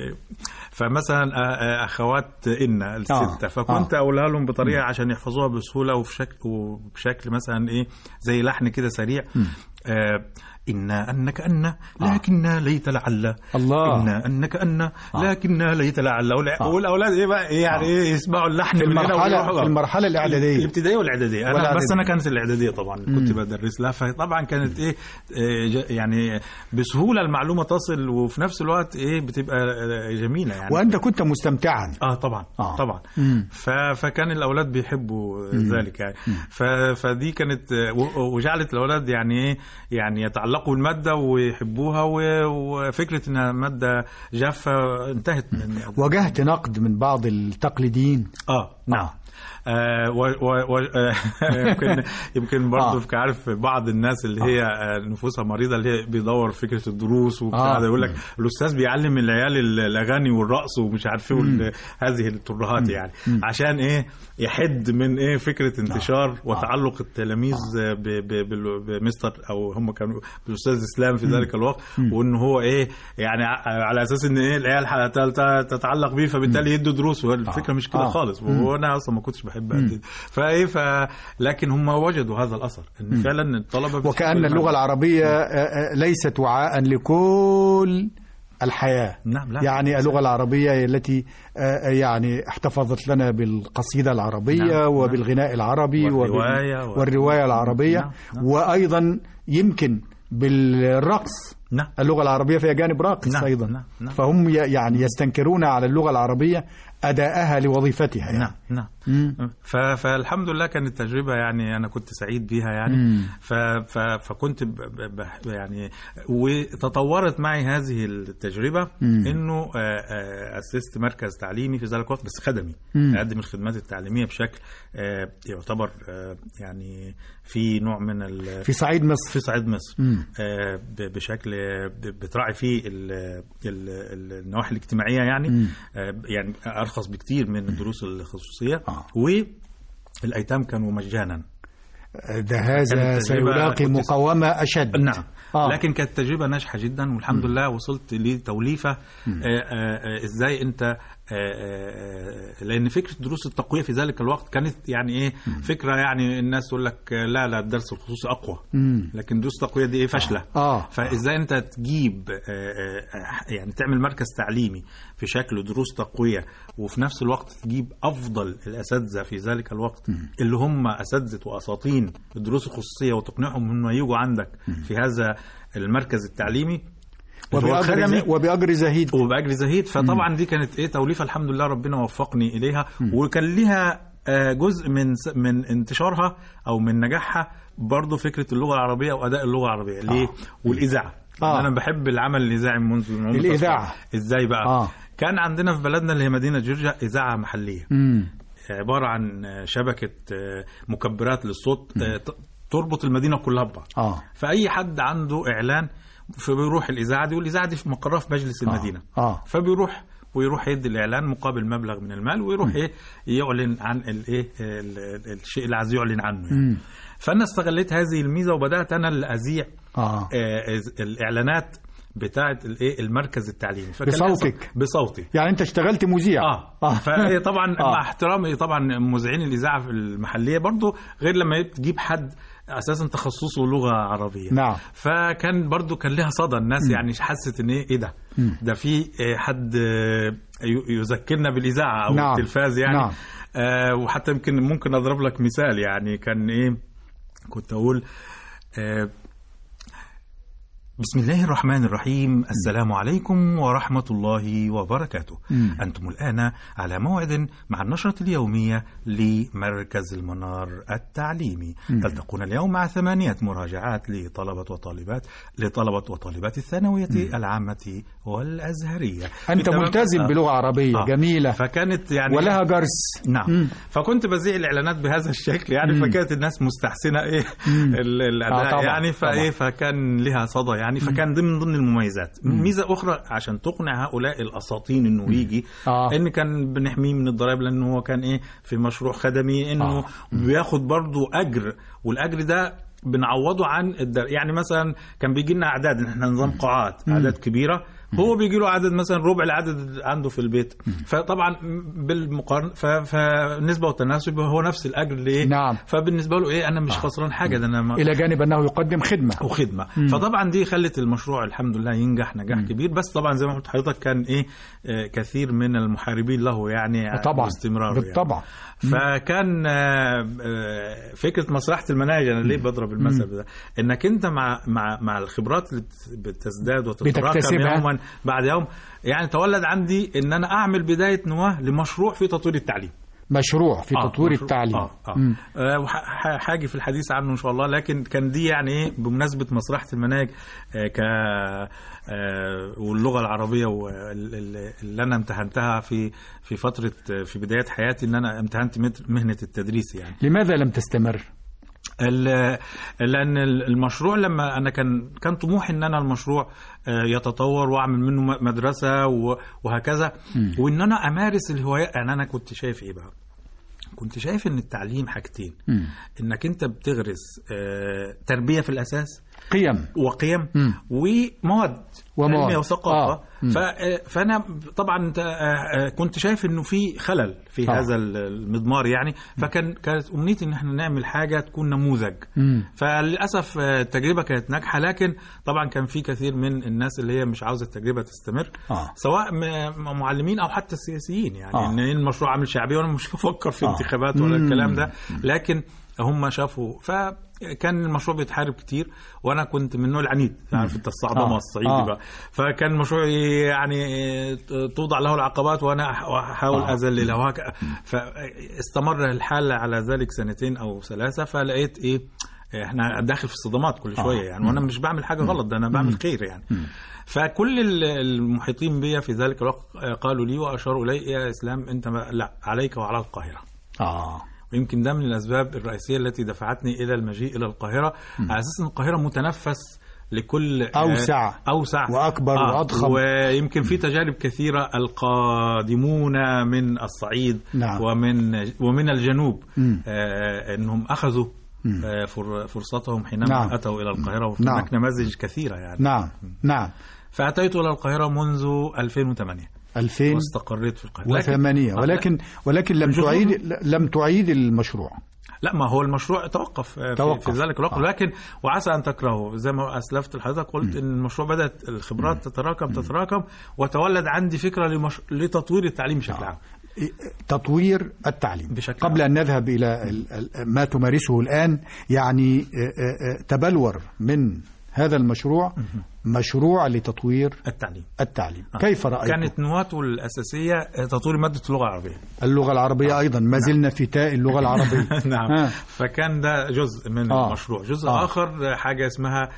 فمثلا اخوات ان السته آه. فكنت آه. اقولها لهم بطريقه عشان يحفظوها بسهوله وفي شكل وبشكل مثلا ايه زي لحن كده سريع. آه إنا أنك أن لكننا ليت لعل الله إنا أنك أن لكننا ليت لعل. والأولاد إيه بقى يعني إيه يسمعوا اللحن في المرحلة في المرحلة الإعدادية الابتدائية والإعدادية. أنا بس أنا كانت الإعدادية طبعا كنت بدرس لها، فطبعا كانت إيه يعني بسهولة المعلومة تصل، وفي نفس الوقت إيه بتبقى جميلة يعني. وأنت كنت مستمتعا. آه طبعا آه. طبعا فكان الأولاد بيحبوا مم. ذلك يعني. فدي كانت وجعلت الأولاد يعني إيه يعني يتعلقوا بالمادة ويحبوها، وفكرة إنها مادة جافة انتهت من. واجهت نقد من بعض التقليديين. آه نعم. آه و و آه يمكن يمكن برضه آه. عارف بعض الناس اللي هي آه. نفوسها مريضه، اللي هي بيدور فكره الدروس وبتاع، آه. يقول لك الاستاذ بيعلم العيال الاغاني والرقص ومش عارف ايه هذه الترهات يعني مم. عشان ايه يحد من ايه فكره انتشار آه. وتعلق التلاميذ آه. بمستر او هم كانوا بالاستاذ اسلام في ذلك الوقت، وان هو ايه يعني على اساس ان ايه العيال تتعلق بيه فبالتالي يدوا دروس، والفكره مش كده آه. خالص. وانا اصلا ما كنتش بحب فايه ف... لكن هم وجدوا هذا الاثر ان فعلا الطلبه وكأن اللغه العربيه ليست وعاء لكل الحياه. نعم لا يعني لا. اللغه العربيه التي يعني احتفظت لنا بالقصيده العربيه نعم. وبالغناء العربي والروايه, وبال... والرواية العربيه نعم. نعم. وايضا يمكن بالرقص نعم. اللغه العربيه فيها جانب راقص نعم. ايضا نعم. نعم. فهم يعني يستنكرون على اللغه العربيه أداءها لوظيفتها يعني. نعم نعم. فالحمد لله كانت تجربة يعني أنا كنت سعيد بها يعني. ف ف فكنت ب ب يعني وتطورت معي هذه التجربة مم. إنه أسست مركز تعليمي في ذلك الوقت بس خدمي، أقدم الخدمات التعليمية بشكل يعتبر يعني في نوع من في صعيد مصر في صعيد مصر بشكل بتراعي فيه النواحي الاجتماعية يعني مم. يعني أرخص بكتير من الدروس الخصوصية آه. والأيتام كانوا مجانا. ده هذا سيلاقي مقاومة أشد. نعم آه. لكن كانت تجربة ناجحة جدا والحمد م. لله وصلت لتوليفة آآ آآ إزاي أنت آآ لأن فكرة دروس التقوية في ذلك الوقت كانت يعني إيه م. فكرة يعني الناس تقول لك لا لا الدرس الخصوصي أقوى م. لكن دروس التقوية دي إيه فاشلة آه. آه. فإزاي أنت تجيب يعني تعمل مركز تعليمي في شكل دروس تقوية وفي نفس الوقت تجيب أفضل الأساتذة في ذلك الوقت م. اللي هم أساتذة وأساطين الدروس الخصوصية وتقنعهم إنه يجوا عندك م. في هذا المركز التعليمي وبأجر, وبأجر زهيد وبأجر زهيد. فطبعا دي كانت ايه توليفة الحمد لله ربنا وفقني إليها م. وكان لها جزء من من انتشارها أو من نجاحها برضو فكرة اللغة العربية وأداء اللغة العربية. ليه؟ آه. والإذاعة آه. أنا بحب العمل الإذاعي منذ الإذاعة. إزاي بقى؟ آه. كان عندنا في بلدنا اللي هي مدينة جورجيا إذاعة محلية م. عبارة عن شبكة مكبرات للصوت م. تربط المدينة كلها ببعض. آه. فأي حد عنده إعلان فبيروح الإذاعة دي والإذاعة دي في مقرها في مجلس المدينة. آه. آه. فبيروح ويروح يدي الإعلان مقابل مبلغ من المال ويروح إيه يعلن عن الإيه الشيء اللي عايز يعلن عنه يعني. فأنا استغليت هذه الميزة وبدأت أنا اللي أذيع آه. آه الإعلانات بتاعة الايه المركز التعليمي بصوتك بصوتي يعني انت اشتغلت مذيع اه, آه. فهي طبعا آه. مع احترامي طبعا مذيعين الاذاعه المحليه برضو غير لما تجيب حد اساسا تخصصه لغه عربيه. نعم. فكان برضو كان لها صدى الناس م. يعني حست ان ايه ده م. ده في حد يذكرنا بالاذاعه او نعم. التلفاز يعني. نعم. آه وحتى يمكن ممكن اضرب لك مثال يعني كان ايه كنت اقول آه بسم الله الرحمن الرحيم. السلام عليكم ورحمة الله وبركاته. مم. أنتم الآن على موعد مع النشرة اليومية لمركز المنار التعليمي. تلتقون اليوم مع ثمانية مراجعات لطلبة وطالبات لطلبة وطالبات الثانوية مم. العامة والأزهرية. أنت ملتزم آه. بلغة عربية آه. جميلة فكانت يعني ولها جرس. نعم. مم. فكنت بذيع الإعلانات بهذا الشكل يعني مم. فكانت الناس مستحسنة إيه الأداء آه يعني فإيه فكان لها صدى يعني فكان ضمن ضمن المميزات. ميزة أخرى عشان تقنع هؤلاء الأساطين إنه يجي آه. إن كان بنحميه من الضرائب لأنه هو كان إيه في مشروع خدمي إنه آه. بياخد برضو أجر والأجر ده بنعوضه عن الدر... يعني مثلا كان بيجي لنا أعداد إحنا نظام قاعات أعداد كبيرة هو بيجي له عدد مثلا ربع العدد عنده في البيت. فطبعا بالمقارنه فالنسبه والتناسب هو نفس الاجر ليه. نعم. فبالنسبه له ايه انا مش خسران حاجه، ده انا ما... الى جانب انه يقدم خدمه وخدمه. مم. فطبعا دي خلت المشروع الحمد لله ينجح نجاح مم. كبير. بس طبعا زي ما قلت حضرتك كان ايه آه كثير من المحاربين له يعني طبعا باستمرار بالطبع يعني. فكان آه فكره مصلحه المناهج، انا ليه بضرب المثل ده، انك انت مع مع مع الخبرات اللي بتزداد وتتراكم يوما بعد يوم، يعني تولد عندي ان انا اعمل بدايه نواه لمشروع في تطوير التعليم. مشروع في آه تطوير مشروع التعليم. اه اه, آه حاجه في الحديث عنه ان شاء الله. لكن كان دي يعني ايه بمناسبه مصلحه المناهج آه ك آه واللغه العربيه واللي انا امتهنتها في في فتره في بدايه حياتي، ان انا امتهنت مهنه التدريس يعني. لماذا لم تستمر؟ لأن المشروع لما أنا كان كان طموحي إن أنا المشروع يتطور وأعمل منه مدرسة وهكذا، وإن أنا أمارس الهوايات. يعني أنا كنت شايف إيه بقى؟ كنت شايف إن التعليم حاجتين، م. إنك أنت بتغرس تربية في الأساس، قيم وقيم م. ومواد علمية وثقافة. آه. فأنا طبعا كنت شايف إنه في خلل في آه. هذا المضمار يعني. فكان كانت أمنيتي إن إحنا نعمل حاجة تكون نموذج. م. فللأسف التجربة كانت ناجحة، لكن طبعا كان في كثير من الناس اللي هي مش عاوزة التجربة تستمر. آه. سواء معلمين أو حتى السياسيين يعني. آه. إن المشروع عامل شعبي وأنا مش بفكر في آه. انتخابات ولا م. الكلام ده، لكن هم شافوا. فكان المشروع بيتحارب كتير، وانا كنت من النوع العنيد، عارف انت الصعدمه آه. الصعيدي آه. بقى. فكان المشروع يعني توضع له العقبات وانا احاول آه. اذللها وهكذا. فاستمر الحال على ذلك سنتين او ثلاثه. فلقيت ايه احنا داخل في الصدمات كل شويه آه. يعني، وانا مش بعمل حاجه غلط، ده انا بعمل خير يعني. فكل المحيطين بي في ذلك الوقت قالوا لي واشاروا الي يا اسلام انت لا عليك وعلى القاهره. اه ويمكن ده من الأسباب الرئيسية التي دفعتني إلى المجيء إلى القاهرة، م. على أساس أن القاهرة متنفس لكل أوسع أوسع وأكبر آه وأضخم. ويمكن في تجارب كثيرة القادمون من الصعيد نعم. ومن ومن الجنوب آه أنهم أخذوا آه فرصتهم حينما نعم. أتوا إلى القاهرة، وهناك نعم. نماذج كثيرة يعني. نعم نعم. فأتيت إلى القاهرة منذ ألفين وثمانية ألفين واستقريت في القاهرة وثمانية، ولكن ولكن لم تعيد لم تعيد المشروع. لا ما هو المشروع توقف, توقف. في, في ذلك الوقت. آه. لكن وعسى أن تكرهه زي ما أسلفت لحضرتك، قلت م. إن المشروع بدأت الخبرات م. تتراكم تتراكم وتولد عندي فكرة لمش... لتطوير التعليم بشكل عام. آه. تطوير التعليم بشكل قبل عام. أن نذهب إلى ما تمارسه الآن، يعني تبلور من هذا المشروع مشروع لتطوير التعليم التعليم آه. كيف رأيته؟ كانت نواته الأساسية تطوير مادة اللغة العربية. اللغة العربية آه. أيضا ما زلنا في تاء اللغة العربية. نعم آه. فكان ده جزء من آه. المشروع. جزء آه. آخر حاجة اسمها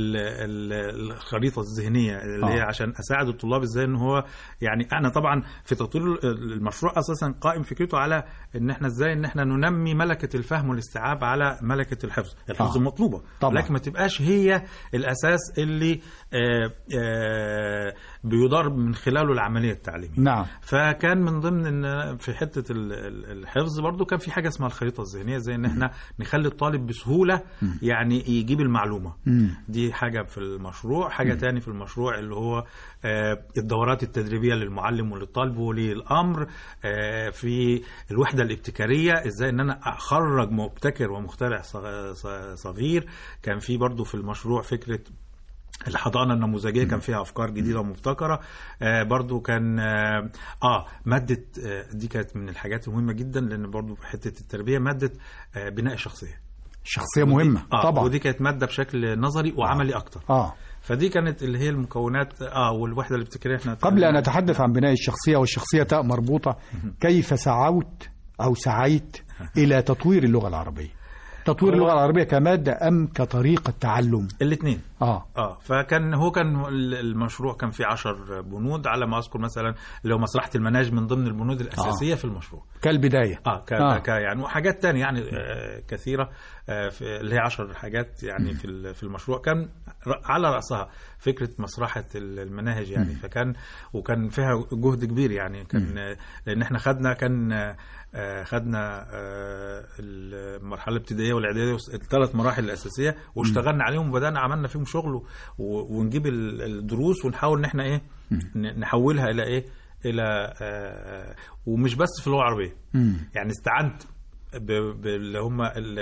الخريطة الذهنية اللي آه. هي عشان أساعد الطلاب إزاي إن هو يعني أنا طبعا في تطوير المشروع أساسا قائم فكرته على إن إحنا إزاي إن إحنا ننمي ملكة الفهم والاستيعاب على ملكة الحفظ. الحفظ آه. مطلوبة طبعا. لكن ما تبقاش هي الأساس اللي آآ آآ بيدار من خلاله العملية التعليمية. نعم. فكان من ضمن إن في حتة الحفظ برضو كان في حاجة اسمها الخريطة الذهنية، زي إن إحنا نخلي الطالب بسهولة م. يعني يجيب المعلومة. م. دي حاجة في المشروع. حاجة م. تاني في المشروع اللي هو الدورات التدريبية للمعلم وللطالب ولي الأمر في الوحدة الابتكارية، إزاي إن أنا أخرج مبتكر ومخترع صغير. كان في برضو في المشروع فكرة الحضانة النموذجية، كان فيها أفكار جديدة ومبتكرة. آه برضو كان آه, آه مادة آه دي كانت من الحاجات المهمة جدا، لأن برضو في حتة التربية مادة آه بناء الشخصية. شخصية مهمة آه طبعا. ودي كانت مادة بشكل نظري وعملي أكتر. آه فدي كانت اللي هي المكونات اه والوحدة الابتكارية. احنا قبل أن نتحدث عن بناء الشخصية والشخصية تاء مربوطة، كيف سعوت أو سعيت إلى تطوير اللغة العربية؟ تطوير اللغة العربية كمادة أم كطريقة تعلم؟ الاثنين. آه. آه فكان هو كان المشروع كان فيه عشر بنود على ما أذكر، مثلا لو مسرحة المناهج من ضمن البنود الأساسية آه. في المشروع كالبداية. آه, ك... آه. ك... يعني وحاجات تانية يعني آه كثيرة آه في اللي هي عشر حاجات يعني م. في في المشروع. كان على رأسها فكرة مسرحة المناهج يعني م. فكان وكان فيها جهد كبير يعني. كان لأن احنا خدنا كان آه خدنا آه المرحلة الابتدائية والاعداديه، الثلاث مراحل الاساسيه، واشتغلنا عليهم وبدانا عملنا فيهم شغل، ونجيب الدروس ونحاول ان احنا ايه نحولها الى ايه الى آه ومش بس في اللغه العربيه. يعني استعنت اللي هم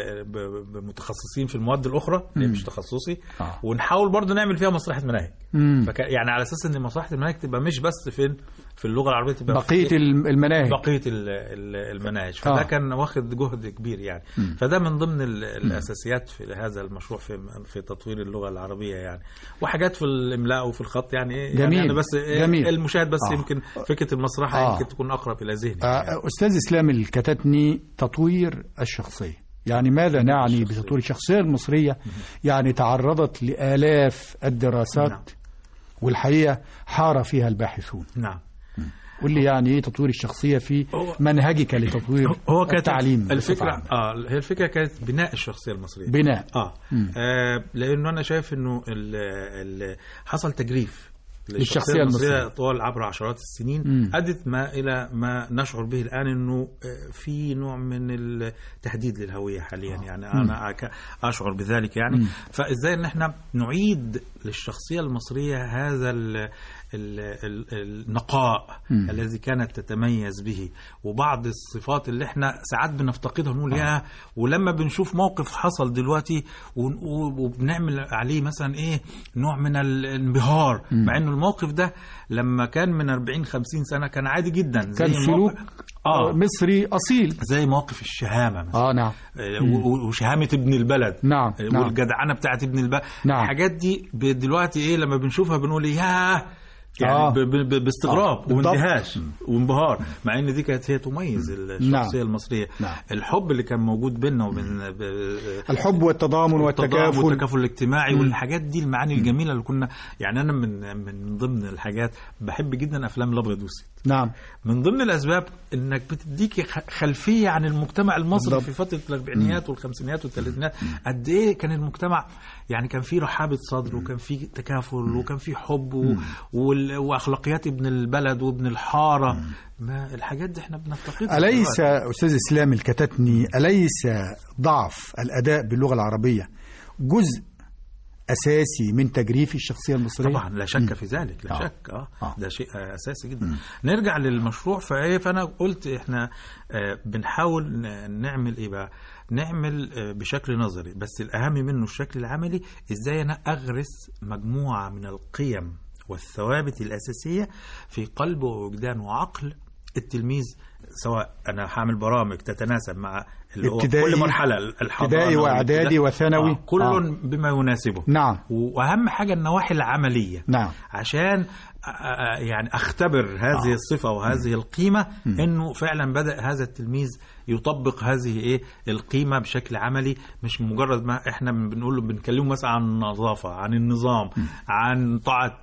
بمتخصصين في المواد الاخرى اللي مش تخصصي، آه. ونحاول برضو نعمل فيها مصلحه مناهج. فك... يعني على اساس ان مصلحه المناهج تبقى مش بس في في اللغه العربيه، تبقى بقيه المناهج بقيه المناهج. فده آه. كان واخد جهد كبير يعني. مم. فده من ضمن الاساسيات في هذا المشروع في في تطوير اللغه العربيه يعني، وحاجات في الاملاء وفي الخط يعني. جميل. يعني بس جميل. المشاهد بس آه. يمكن فكره المسرحه آه. يمكن تكون اقرب الى ذهني. آه. يعني. استاذ اسلام الكتاتني، تطوير الشخصية، يعني ماذا نعني بتطوير الشخصية المصرية؟ يعني تعرضت لآلاف الدراسات. نعم. والحقيقة حار فيها الباحثون. نعم. قل لي يعني ايه تطوير الشخصية في منهجك لتطوير هو التعليم؟ الفكرة اه هي الفكرة كانت بناء الشخصية المصرية. بناء اه, آه لأنه أنا شايف إنه ال ال حصل تجريف للشخصية المصرية طوال عبر عشرات السنين، مم. أدت ما إلى ما نشعر به الآن إنه في نوع من التهديد للهوية حاليا. يعني مم. أنا أشعر بذلك يعني. مم. فإزاي إن إحنا نعيد للشخصية المصرية هذا ال ال ال النقاء مم. الذي كانت تتميز به، وبعض الصفات اللي احنا ساعات بنفتقدها ونقول يا، ولما بنشوف موقف حصل دلوقتي وبنعمل عليه مثلا ايه نوع من الانبهار، مم. مع انه الموقف ده لما كان من أربعين خمسين سنة كان عادي جدا، كان سلوك آه مصري أصيل، زي موقف الشهامة مثلا. آه نعم. وشهامة ابن البلد. نعم. والجدعنة بتاعت ابن البلد. نعم. الحاجات دي دلوقتي ايه لما بنشوفها بنقول ياه يعني آه. باستغراب آه. واندهاش وانبهار، مع ان دي كانت هي تميز الشخصيه نعم. المصريه. نعم. الحب اللي كان موجود بيننا وبين الحب والتضامن والتكافل والتكافل الاجتماعي م. والحاجات دي، المعاني م. الجميله اللي كنا يعني. انا من من ضمن الحاجات بحب جدا افلام الابيض والاسود. نعم. من ضمن الاسباب انك بتديك خلفيه عن المجتمع المصري بالضبط. في فتره الاربعينيات والخمسينيات والثلاثينات، قد ايه كان المجتمع يعني كان فيه رحابه صدر، وكان فيه تكافل، وكان فيه حب و... وال واخلاقيات ابن البلد وابن الحاره. مم. ما الحاجات دي احنا بنفتقدها. أليس استاذ اسلام الكتاتني، أليس ضعف الاداء باللغه العربيه جزء اساسي من تجريف الشخصيه المصريه؟ طبعا لا شك في ذلك، لا آه. شك اه, آه. ده شيء اساسي جدا. مم. نرجع للمشروع. فايه فانا قلت احنا آه بنحاول نعمل ايه بقى، نعمل بشكل نظري، بس الاهم منه الشكل العملي. ازاي انا اغرس مجموعه من القيم والثوابت الأساسية في قلب ووجدان وعقل التلميذ، سواء أنا هعمل برامج تتناسب مع اللي هو كل مرحلة، ابتدائي وإعدادي وثانوي، آه كل آه. بما يناسبه. نعم. وأهم حاجة النواحي العملية. نعم. عشان يعني أختبر هذه آه. الصفة وهذه م. القيمة م. إنه فعلا بدأ هذا التلميذ يطبق هذه إيه القيمة بشكل عملي، مش مجرد ما إحنا بنقول له بنكلمه مثلا عن النظافة، عن النظام، م. عن طاعة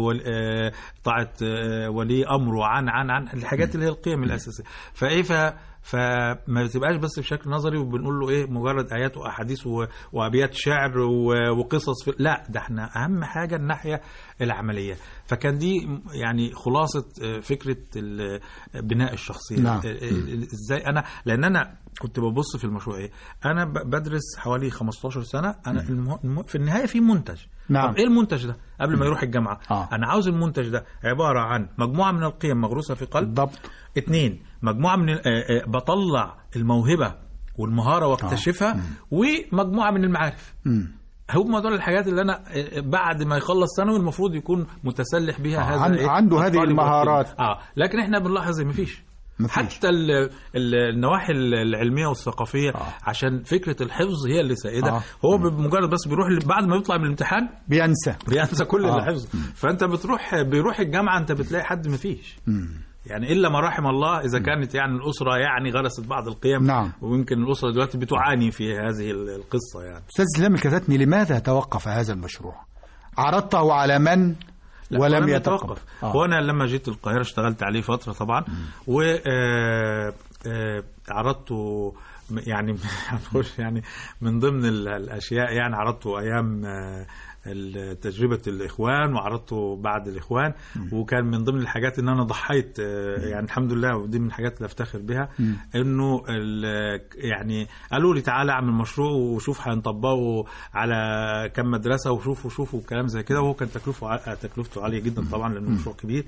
طاعة ولي أمره، عن عن عن الحاجات اللي هي القيم الأساسية. فإيه ف فما تبقاش بس بشكل نظري وبنقول له ايه مجرد ايات واحاديث وابيات شعر وقصص في... لا، ده احنا اهم حاجه الناحيه العمليه. فكان دي يعني خلاصه فكره بناء الشخصيه. نعم. ازاي انا، لان انا كنت ببص في المشروع ايه، انا بدرس حوالي خمستاشر سنه. انا الم... في النهايه في منتج. نعم. طب ايه المنتج ده قبل ما يروح الجامعه؟ آه. انا عاوز المنتج ده عباره عن مجموعه من القيم مغروسه في قلب. بالضبط. اتنين، مجموعة من بطلع الموهبة والمهارة واكتشفها. آه. ومجموعة من المعارف. هم دول الحاجات اللي أنا بعد ما يخلص ثانوي المفروض يكون متسلح بها. آه. هذا إيه؟ عنده هذه المهارات. آه. لكن احنا بنلاحظ ما فيش حتى النواحي العلمية والثقافية. آه. عشان فكرة الحفظ هي اللي سائدة. آه. هو بمجرد بس بيروح بعد ما يطلع من الامتحان بينسى بينسى كل آه. الحفظ. فأنت بتروح بيروح الجامعة أنت بتلاقي حد ما فيش. يعني إلا ما رحم الله إذا كانت يعني الأسرة يعني غرست بعض القيم. نعم. ويمكن الأسرة دلوقتي بتعاني في هذه القصة يعني. أستاذ اسلام الكتاتني، لماذا توقف هذا المشروع؟ عرضته على من ولم يتوقف؟ آه. وأنا لما جيت القاهرة اشتغلت عليه فترة طبعا، وعرضته يعني يعني من ضمن الأشياء يعني عرضته أيام تجربة الإخوان وعرضته بعد الإخوان. م. وكان من ضمن الحاجات إن أنا ضحيت يعني الحمد لله، ودي من الحاجات اللي أفتخر بها. م. إنه يعني قالوا لي تعالى أعمل مشروع وشوف هنطبقه على كم مدرسة وشوف وشوف وكلام زي كده، وهو كان تكلفه تكلفته عالية جدا طبعا لأنه مشروع كبير.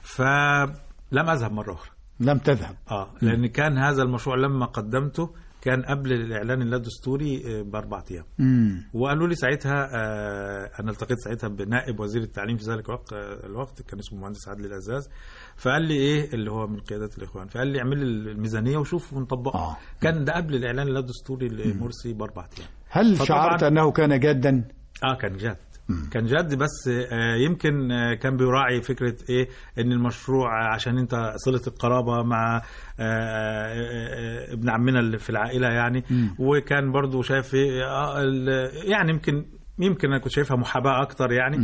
فلم أذهب مرة أخرى. لم تذهب؟ آه لأن كان هذا المشروع لما قدمته كان قبل الإعلان اللا-دستوري بأربع أيام. وقالوا لي ساعتها آه أنا التقيت ساعتها بنائب وزير التعليم في ذلك الوقت, الوقت كان اسمه المهندس عادل العزاز، فقال لي إيه اللي هو من قيادات الإخوان، فقال لي اعمل لي الميزانية وشوف ونطبقها. آه. كان ده قبل الإعلان اللا-دستوري لمرسي بأربع أيام. هل شعرت أنه كان جادا؟ آه كان جاد كان جد، بس يمكن كان بيراعي فكرة إيه إن المشروع عشان أنت صلة القرابة مع ابن عمنا اللي في العائلة يعني. م. وكان برضو شايف يعني يمكن يمكن أنا كنت شايفها محاباة أكتر يعني.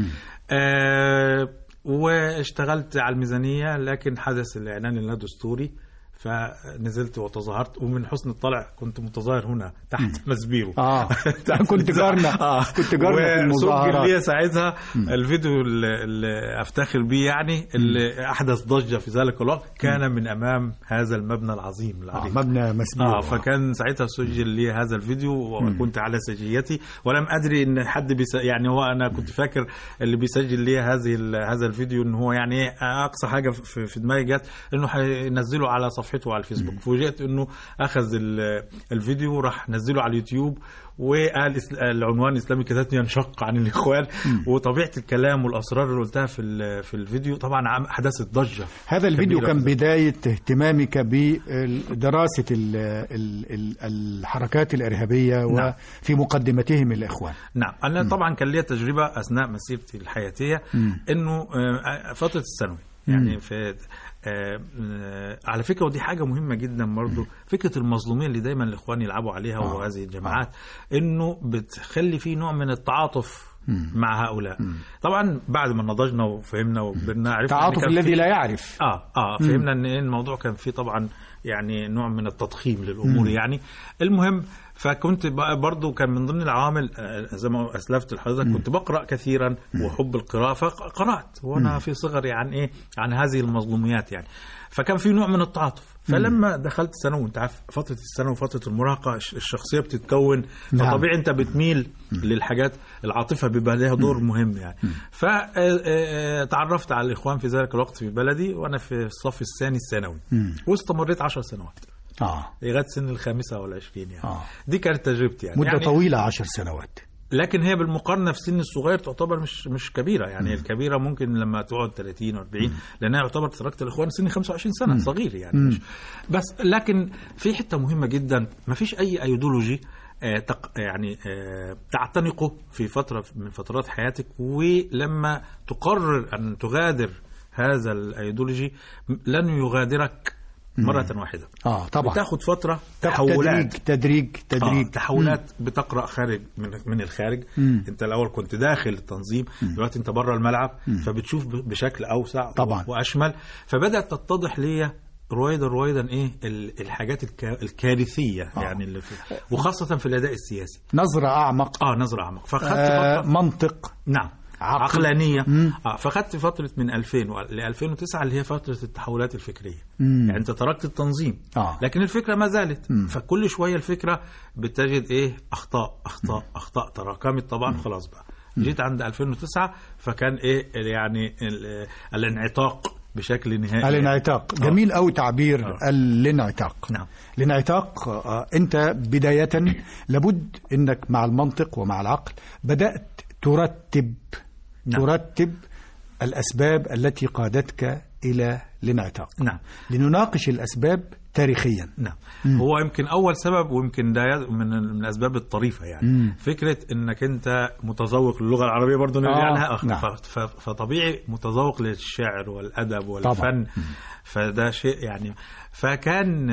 آه واشتغلت على الميزانية، لكن حدث الإعلان اللا-دستوري فنزلت وتظاهرت، ومن حسن الطلع كنت متظاهر هنا تحت مسبيرو. اه كنت جارنا آه. كنت جارنا في المظاهرات. لي ساعتها الفيديو اللي افتخر بيه يعني اللي احدث ضجة في ذلك الوقت كان من امام هذا المبنى العظيم العريق. آه مبنى مسبيرو. اه فكان ساعتها سجل لي هذا الفيديو وكنت على سجيتي، ولم ادري ان حد بيس يعني هو انا كنت فاكر اللي بيسجل لي هذه هذا الفيديو ان هو يعني اقصى حاجة في, في دماغي جت انه هينزله على صفحته على الفيسبوك. فوجئت انه اخذ الفيديو وراح نزله على اليوتيوب وقال العنوان الاسلامي كتابة ينشق عن الاخوان. وطبيعه الكلام والاسرار اللي قلتها في في الفيديو طبعا حدثت ضجه. هذا الفيديو كان بدايه اهتمامك بدراسه الحركات الارهابيه. نعم. وفي مقدمتهم الاخوان. نعم انا م. طبعا كان لي تجربه اثناء مسيرتي الحياتيه م. انه فتره الثانوي يعني في آه آه على فكرة، ودي حاجة مهمة جدا برضو، فكرة المظلومية اللي دايما الإخوان يلعبوا عليها آه. وهذه الجماعات آه. إنه بتخلي فيه نوع من التعاطف مم. مع هؤلاء. مم. طبعا بعد ما نضجنا وفهمنا وكبرنا عرفنا التعاطف الذي لا يعرف آه آه فهمنا إن الموضوع كان فيه طبعا يعني نوع من التضخيم للأمور. مم. يعني المهم فكنت برضو كان من ضمن العوامل زي ما أسلفت لحضرتك كنت بقرأ كثيرا وحب القراءة، فقرأت وأنا في صغري عن إيه عن هذه المظلوميات يعني، فكان في نوع من التعاطف. فلما دخلت ثانوي انت عارف فترة الثانوي وفترة المراهقة الشخصية بتتكون، فطبيعي انت بتميل للحاجات العاطفة بيبقى لها دور مهم يعني. فتعرفت على الإخوان في ذلك الوقت في بلدي وأنا في الصف الثاني الثانوي، واستمريت عشر سنوات آه. لغاية سن الخامسة والعشرين يعني. آه. دي كانت تجربتي يعني مدة يعني طويلة عشر سنوات، لكن هي بالمقارنة في سن الصغير تعتبر مش مش كبيرة يعني. م. الكبيرة ممكن لما تقعد ثلاثين وأربعين لأنها يعتبر تركت الإخوان سن خمسة وعشرين سنة. م. صغير يعني. مش بس لكن في حتة مهمة جدا، ما فيش أي أيديولوجي آه تق يعني آه تعتنقه في فترة من فترات حياتك، ولما تقرر أن تغادر هذا الأيديولوجي لن يغادرك مرة واحدة. آه طبعا بتاخد فترة تحولات تدريج تدريج, تدريج. آه تحولات. مم. بتقرأ خارج من من الخارج. مم. انت الأول كنت داخل التنظيم، دلوقتي انت بره الملعب. مم. فبتشوف بشكل أوسع طبعا وأشمل. فبدأت تتضح لي رويدا رويدا ايه الحاجات الكارثية آه. يعني اللي في وخاصة في الأداء السياسي نظرة أعمق. اه نظرة أعمق فخدت آه منطق. نعم عقل. عقلانية. آه فخدت فترة من ألفين ل ألفين وتسعة اللي هي فترة التحولات الفكرية. مم. يعني انت تركت التنظيم آه. لكن الفكرة ما زالت. مم. فكل شوية الفكرة بتجد ايه أخطاء أخطاء مم. أخطاء تراكمت طبعا. مم. خلاص بقى جيت عند ألفين وتسعة فكان ايه يعني الانعتاق بشكل نهائي. الانعتاق جميل أو تعبير آه. الانعتاق. نعم. الانعتاق آه انت بداية لابد انك مع المنطق ومع العقل بدأت ترتب. نعم. ترتب الأسباب التي قادتك إلى الانعتاق. نعم. لنناقش الأسباب تاريخيا. نعم. مم. هو يمكن أول سبب ويمكن ده من الأسباب الطريفة يعني. مم. فكرة إنك أنت متذوق للغة العربية برضو نرجع لها. آه. نعم. فطبيعي متذوق للشعر والأدب والفن. فده شيء يعني فكان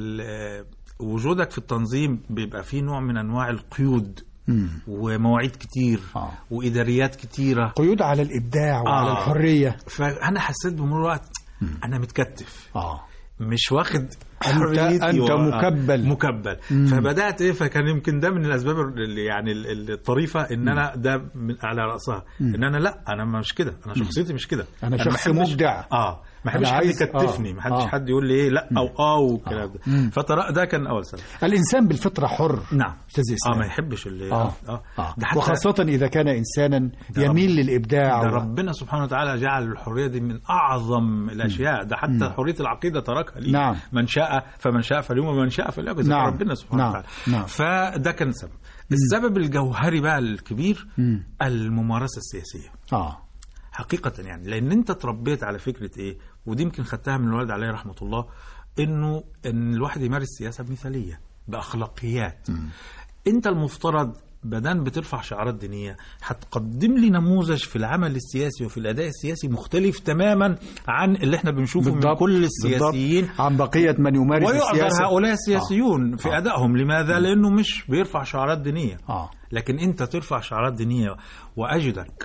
وجودك في التنظيم بيبقى فيه نوع من أنواع القيود. مم. ومواعيد كتير. آه. وإداريات كتيرة، قيود على الإبداع وعلى آه. الحرية. فأنا حسيت بمرور الوقت أنا متكتف. آه. مش واخد أنت, أنت مكبل مكبل مم. فبدأت إيه فكان يمكن ده من الأسباب اللي يعني الطريفة إن أنا ده من على رأسها مم. إن أنا لا أنا مش كده، أنا شخصيتي مش كده، أنا, أنا شخص مبدع آه ما حدش حد يكتفني، ما حدش حد يقول لي ايه لا او اه والكلام ده. فترى ده كان اول سبب. الانسان بالفطره حر. نعم اه ما يحبش اللي اه, آه. آه. وخاصه اذا كان انسانا يميل للابداع. ده ربنا سبحانه وتعالى جعل الحريه دي من اعظم الاشياء. ده حتى مم. حريه العقيده تركها لي. نعم. من شاء فمن شاء فليؤمن ومن شاء فليكفر. نعم. ربنا سبحانه نعم. وتعالى. نعم. فده كان سبب. السبب الجوهري بقى الكبير مم. الممارسه السياسيه. اه حقيقة يعني لأن أنت تربيت على فكرة إيه، ودي يمكن خدتها من الوالد عليه رحمة الله، إنه إن الواحد يمارس سياسة بمثالية بأخلاقيات. م. أنت المفترض بدل بترفع شعارات دينية هتقدم لي نموذج في العمل السياسي وفي الأداء السياسي مختلف تماما عن اللي احنا بنشوفه من كل السياسيين، عن بقية من يمارس السياسة. ويعذر هؤلاء السياسيون آه. في أدائهم. لماذا؟ لأنه مش بيرفع شعارات دينية آه. لكن أنت ترفع شعارات دينية وأجدك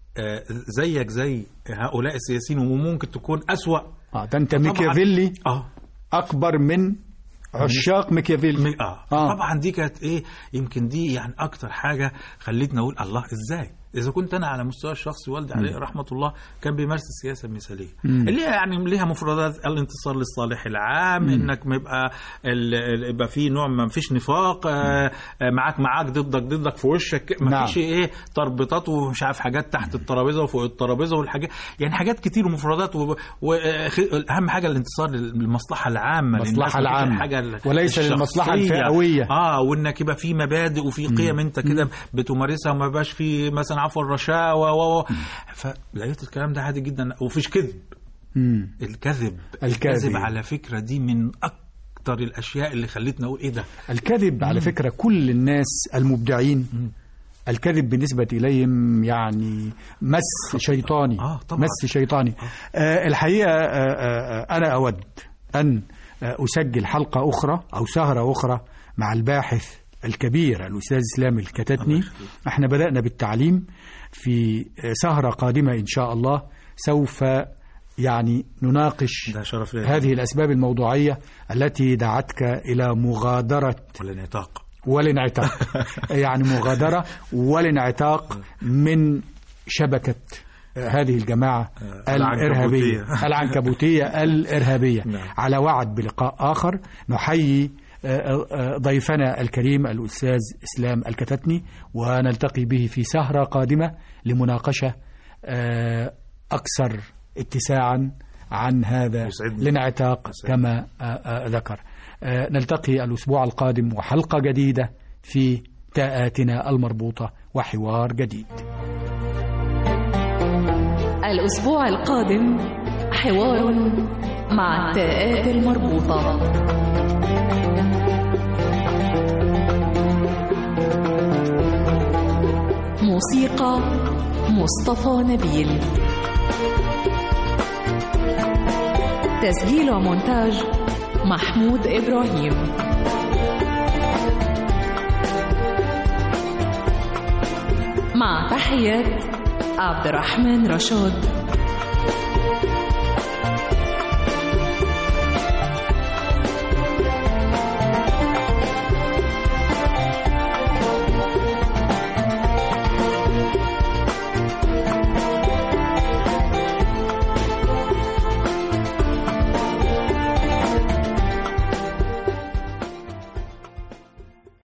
زيك زي هؤلاء السياسيين وممكن تكون أسوأ. آه ده أنت ميكافيلي آه. أكبر من عشاق ميكافيلي. آه. آه. طبعا دي كانت إيه، يمكن دي يعني أكتر حاجة خلتنا أقول الله إزاي إذا كنت أنا على مستوى الشخصي والدي عليه رحمة الله كان بيمارس السياسة المثالية اللي هي يعني ليها مفردات الانتصار للصالح العام، مم. إنك ما يبقى يبقى في نوع ما فيش نفاق، آه معاك معاك ضدك ضدك في وشك، ما فيش نعم. إيه تربطات ومش عارف حاجات تحت الترابيزة وفوق الترابيزة والحاجات يعني حاجات كتير ومفردات، وأهم حاجة الانتصار للمصلحة العامة، المصلحة العامة وليس للمصلحة الفئوية. آه وإنك يبقى في مبادئ وفي قيم أنت كده بتمارسها وما يبقاش في مثلا عفوا الرشاوى و فلقيت الكلام ده عادي جدا ومفيش كذب. مم. الكذب الكذب على فكرة دي من أكتر الأشياء اللي خلتنا أقول إيه ده الكذب. مم. على فكرة كل الناس المبدعين مم. الكذب بالنسبة إليهم يعني مس شيطاني. آه طبعا. مس شيطاني. آه. آه الحقيقة آه آه أنا أود أن آه أسجل حلقة أخرى أو سهرة أخرى مع الباحث الكبير الأستاذ إسلام الكتاتني. احنا بدأنا بالتعليم، في سهرة قادمة إن شاء الله سوف يعني نناقش هذه الأسباب الموضوعية التي دعتك إلى مغادرة والانعتاق والانعتاق يعني مغادرة والانعتاق من شبكة هذه الجماعة الإرهابية العنكبوتية الإرهابية. على وعد بلقاء آخر نحيي ضيفنا الكريم الأستاذ إسلام الكتاتني، ونلتقي به في سهرة قادمة لمناقشة أكثر اتساعا عن هذا الانعتاق كما ذكر. نلتقي الأسبوع القادم وحلقة جديدة في تاءاتنا المربوطة وحوار جديد. الأسبوع القادم حوار مع التاءات المربوطة. موسيقى مصطفى نبيل، تسجيل ومونتاج محمود إبراهيم. مع تحيات عبد الرحمن رشاد.